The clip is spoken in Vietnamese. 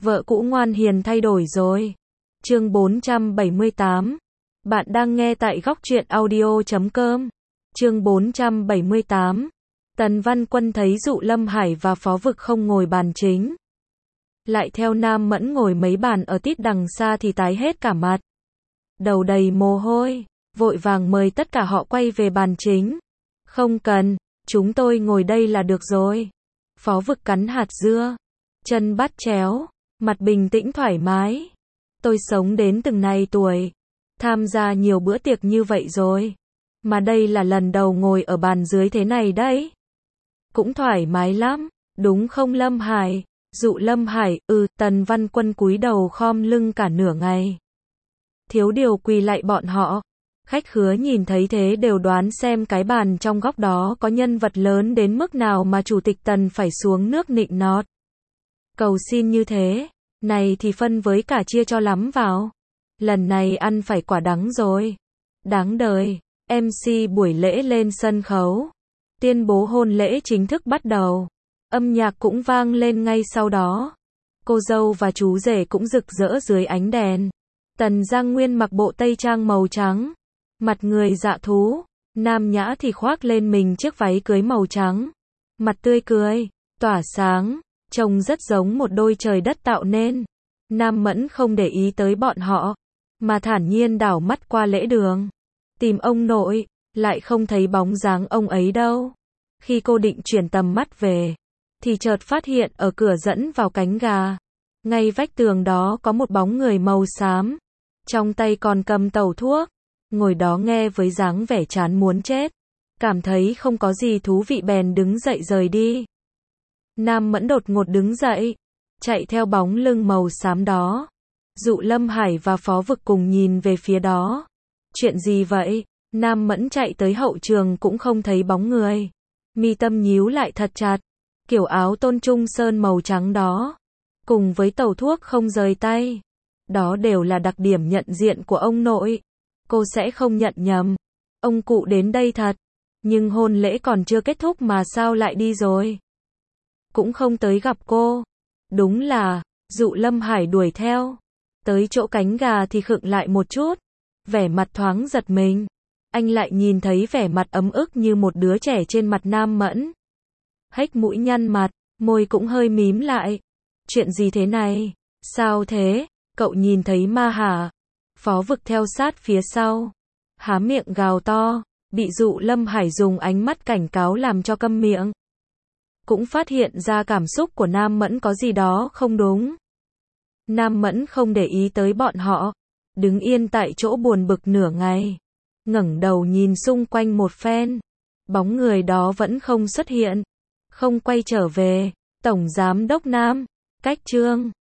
Vợ cũ ngoan hiền thay đổi rồi. Chương 478. Bạn đang nghe tại góc truyện audio.com. Chương 478. Tần Văn Quân thấy Dụ Lâm Hải và Phó Vực không ngồi bàn chính, lại theo Nam Mẫn ngồi mấy bàn ở tít đằng xa thì tái hết cả mặt, đầu đầy mồ hôi, vội vàng mời tất cả họ quay về bàn chính. Không cần, chúng tôi ngồi đây là được rồi. Phó Vực cắn hạt dưa, chân bắt chéo, mặt bình tĩnh thoải mái. Tôi sống đến từng này tuổi, tham gia nhiều bữa tiệc như vậy rồi, mà đây là lần đầu ngồi ở bàn dưới thế này đấy. Cũng thoải mái lắm, đúng không Lâm Hải? Dụ Lâm Hải, Tần Văn Quân cúi đầu khom lưng cả nửa ngày. Thiếu điều quỳ lạy bọn họ. Khách khứa nhìn thấy thế đều đoán xem cái bàn trong góc đó có nhân vật lớn đến mức nào mà chủ tịch Tần phải xuống nước nịnh nọt. Cầu xin như thế, này thì phân với cả chia cho lắm vào. Lần này ăn phải quả đắng rồi. Đáng đời. MC buổi lễ lên sân khấu, tuyên bố hôn lễ chính thức bắt đầu. Âm nhạc cũng vang lên ngay sau đó. Cô dâu và chú rể cũng rực rỡ dưới ánh đèn. Tần Giang Nguyên mặc bộ tây trang màu trắng, mặt người dạ thú. Nam Nhã thì khoác lên mình chiếc váy cưới màu trắng, mặt tươi cười, tỏa sáng, trông rất giống một đôi trời đất tạo nên. Nam Mẫn không để ý tới bọn họ, mà thản nhiên đảo mắt qua lễ đường, tìm ông nội, lại không thấy bóng dáng ông ấy đâu. Khi cô định chuyển tầm mắt về, thì chợt phát hiện ở cửa dẫn vào cánh gà, ngay vách tường đó có một bóng người màu xám, trong tay còn cầm tẩu thuốc, ngồi đó nghe với dáng vẻ chán muốn chết. Cảm thấy không có gì thú vị bèn đứng dậy rời đi. Nam Mẫn đột ngột đứng dậy, chạy theo bóng lưng màu xám đó. Dụ Lâm Hải và Phó Vực cùng nhìn về phía đó. Chuyện gì vậy? Nam Mẫn chạy tới hậu trường cũng không thấy bóng người. Mi tâm nhíu lại thật chặt. Kiểu áo tôn trung sơn màu trắng đó, cùng với tẩu thuốc không rời tay, đó đều là đặc điểm nhận diện của ông nội. Cô sẽ không nhận nhầm. Ông cụ đến đây thật. Nhưng hôn lễ còn chưa kết thúc mà sao lại đi rồi? Cũng không tới gặp cô. Đúng là, Dụ Lâm Hải đuổi theo. Tới chỗ cánh gà thì khựng lại một chút. Vẻ mặt thoáng giật mình. Anh lại nhìn thấy vẻ mặt ấm ức như một đứa trẻ trên mặt Nam Mẫn. Hếch mũi nhăn mặt, môi cũng hơi mím lại. Chuyện gì thế này? Sao thế? Cậu nhìn thấy ma hả? Phó Vực theo sát phía sau, há miệng gào to, bị Dụ Lâm Hải dùng ánh mắt cảnh cáo làm cho câm miệng. Cũng phát hiện ra cảm xúc của Nam Mẫn có gì đó không đúng. Nam Mẫn không để ý tới bọn họ, đứng yên tại chỗ buồn bực nửa ngày, ngẩng đầu nhìn xung quanh một phen, bóng người đó vẫn không xuất hiện, không quay trở về. Tổng Giám đốc Nam, Cách Trương.